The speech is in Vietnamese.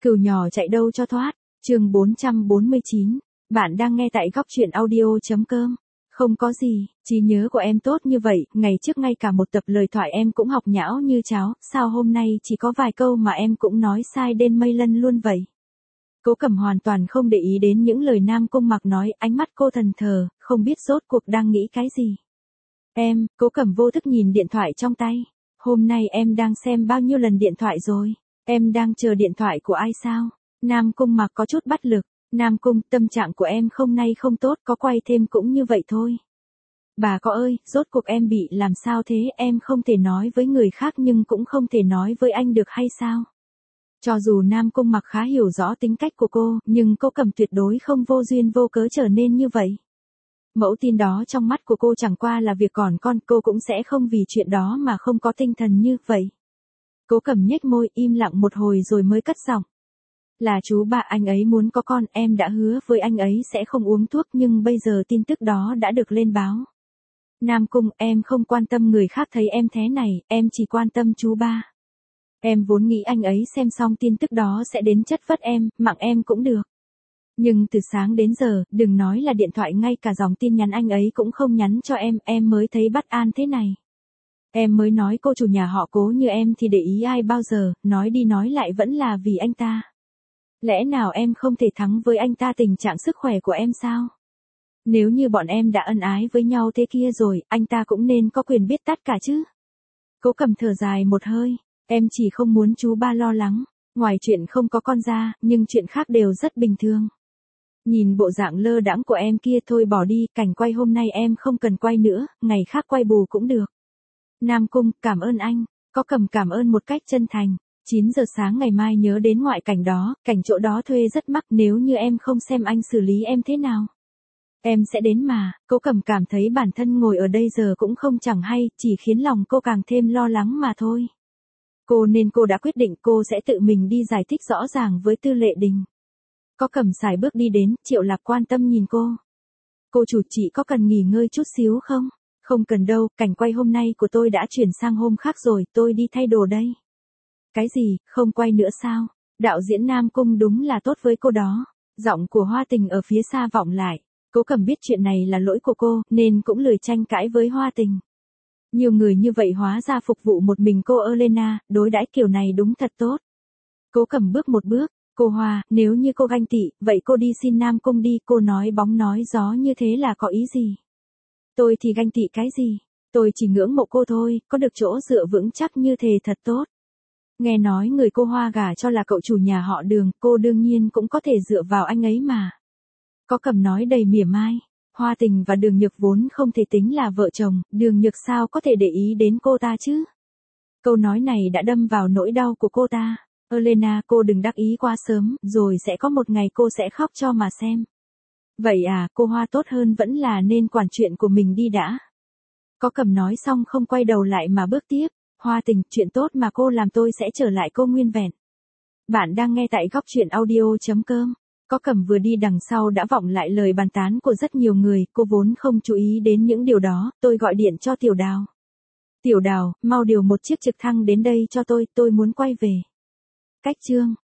Cừu nhỏ chạy đâu cho thoát, chương 449, bạn đang nghe tại góc truyện audio.com. Không có gì, trí nhớ của em tốt như vậy, ngày trước ngay cả một tập lời thoại em cũng học nhão như cháo, sao hôm nay chỉ có vài câu mà em cũng nói sai đến mây lân luôn vậy. Cố Cẩm hoàn toàn không để ý đến những lời Nam Cung Mặc nói, ánh mắt cô thần thờ, không biết rốt cuộc đang nghĩ cái gì. Cố Cẩm vô thức nhìn điện thoại trong tay. Hôm nay em đang xem bao nhiêu lần điện thoại rồi? Em đang chờ điện thoại của ai sao? Nam Cung Mặc có chút bất lực. Nam Cung, tâm trạng của em hôm nay không tốt, có quay thêm cũng như vậy thôi. Bà có ơi, rốt cuộc em bị làm sao thế, em không thể nói với người khác nhưng cũng không thể nói với anh được hay sao? Cho dù Nam Cung Mặc khá hiểu rõ tính cách của cô, nhưng cô Cẩm tuyệt đối không vô duyên vô cớ trở nên như vậy. Mẫu tin đó trong mắt của cô chẳng qua là việc còn con, cô cũng sẽ không vì chuyện đó mà không có tinh thần như vậy. Cố Cẩm nhếch môi im lặng một hồi rồi mới cất giọng. Là chú ba, anh ấy muốn có con, em đã hứa với anh ấy sẽ không uống thuốc nhưng bây giờ tin tức đó đã được lên báo. Nam Cung, em không quan tâm người khác thấy em thế này, em chỉ quan tâm chú ba. Em vốn nghĩ anh ấy xem xong tin tức đó sẽ đến chất vấn em, mạng em cũng được. Nhưng từ sáng đến giờ, đừng nói là điện thoại, ngay cả dòng tin nhắn anh ấy cũng không nhắn cho em mới thấy bất an thế này. Em mới nói cô chủ nhà họ Cố như em thì để ý ai bao giờ, nói đi nói lại vẫn là vì anh ta. Lẽ nào em không thể thắng với anh ta tình trạng sức khỏe của em sao? Nếu như bọn em đã ân ái với nhau thế kia rồi, anh ta cũng nên có quyền biết tất cả chứ. Cố Cẩm thở dài một hơi, em chỉ không muốn chú ba lo lắng, ngoài chuyện không có con ra, nhưng chuyện khác đều rất bình thường. Nhìn bộ dạng lơ đãng của em kia, thôi bỏ đi, cảnh quay hôm nay em không cần quay nữa, ngày khác quay bù cũng được. Nam Cung, cảm ơn anh. Có Cẩm cảm ơn một cách chân thành. 9 giờ sáng ngày mai nhớ đến ngoại cảnh đó, cảnh chỗ đó thuê rất mắc, nếu như em không xem anh xử lý em thế nào. Em sẽ đến mà. Cố Cẩm cảm thấy bản thân ngồi ở đây giờ cũng không chẳng hay, chỉ khiến lòng cô càng thêm lo lắng mà thôi. Cô đã quyết định cô sẽ tự mình đi giải thích rõ ràng với Tư Lệ Đình. Có Cẩm sải bước đi đến, Triệu Lạc quan tâm nhìn cô. Cô chủ, chị có cần nghỉ ngơi chút xíu không? Không cần đâu, cảnh quay hôm nay của tôi đã chuyển sang hôm khác rồi, tôi đi thay đồ đây. Cái gì, không quay nữa sao? Đạo diễn Nam Cung đúng là tốt với cô đó. Giọng của Hoa Tình ở phía xa vọng lại. Cố Cẩm biết chuyện này là lỗi của cô, nên cũng lười tranh cãi với Hoa Tình. Nhiều người như vậy hóa ra phục vụ một mình cô Elena, đối đãi kiểu này đúng thật tốt. Cố Cẩm bước một bước. Cô Hoa, nếu như cô ganh tị, vậy cô đi xin Nam Cung đi, cô nói bóng nói gió như thế là có ý gì? Tôi thì ganh tị cái gì? Tôi chỉ ngưỡng mộ cô thôi, có được chỗ dựa vững chắc như thế thật tốt. Nghe nói người cô Hoa gả cho là cậu chủ nhà họ Đường, cô đương nhiên cũng có thể dựa vào anh ấy mà. Có Cẩm nói đầy mỉa mai. Hoa Tình và Đường Nhược vốn không thể tính là vợ chồng, Đường Nhược sao có thể để ý đến cô ta chứ? Câu nói này đã đâm vào nỗi đau của cô ta. Elena, cô đừng đắc ý quá sớm, rồi sẽ có một ngày cô sẽ khóc cho mà xem. Vậy à, cô Hoa tốt hơn vẫn là nên quản chuyện của mình đi đã. Có Cẩm nói xong không quay đầu lại mà bước tiếp. Hoa Tình, chuyện tốt mà cô làm tôi sẽ trở lại cô nguyên vẹn. Bạn đang nghe tại góc truyện audio.com. Có Cẩm vừa đi đằng sau đã vọng lại lời bàn tán của rất nhiều người, cô vốn không chú ý đến những điều đó, tôi gọi điện cho Tiểu Đào. Tiểu Đào, mau điều một chiếc trực thăng đến đây cho tôi muốn quay về. Cách chương